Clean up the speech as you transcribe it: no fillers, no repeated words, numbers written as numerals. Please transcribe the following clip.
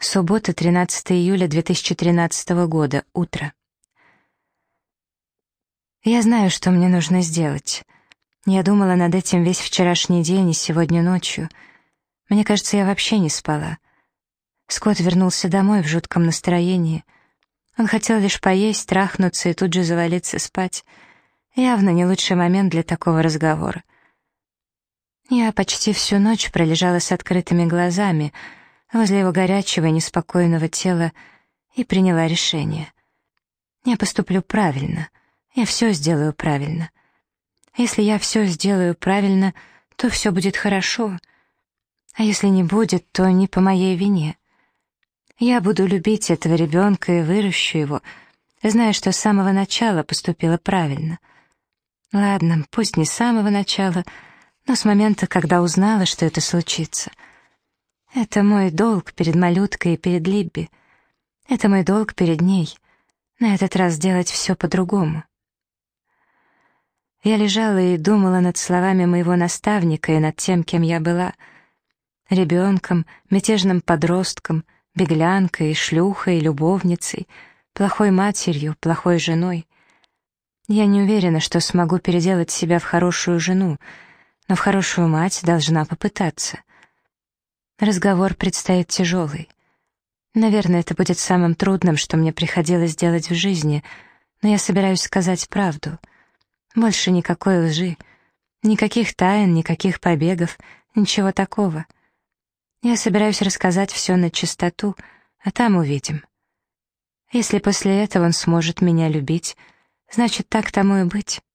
Суббота, 13 июля 2013 года, утро. Я знаю, что мне нужно сделать. Я думала над этим весь вчерашний день и сегодня ночью. Мне кажется, я вообще не спала. Скотт вернулся домой в жутком настроении. Он хотел лишь поесть, трахнуться и тут же завалиться спать. Явно не лучший момент для такого разговора. Я почти всю ночь пролежала с открытыми глазами возле его горячего и неспокойного тела и приняла решение. Я поступлю правильно. Я все сделаю правильно. Если я все сделаю правильно, то все будет хорошо. А если не будет, то не по моей вине. Я буду любить этого ребенка и выращу его, зная, что с самого начала поступила правильно. Ладно, пусть не с самого начала, но с момента, когда узнала, что это случится. Это мой долг перед малюткой и перед Либби. Это мой долг перед ней. На этот раз сделать все по-другому. Я лежала и думала над словами моего наставника и над тем, кем я была. Ребенком, мятежным подростком, беглянкой, шлюхой, любовницей, плохой матерью, плохой женой. Я не уверена, что смогу переделать себя в хорошую жену, но в хорошую мать должна попытаться. Разговор предстоит тяжелый. Наверное, это будет самым трудным, что мне приходилось делать в жизни, но я собираюсь сказать правду. Больше никакой лжи, никаких тайн, никаких побегов, ничего такого. Я собираюсь рассказать все на чистоту, а там увидим. Если после этого он сможет меня любить, значит, так тому и быть.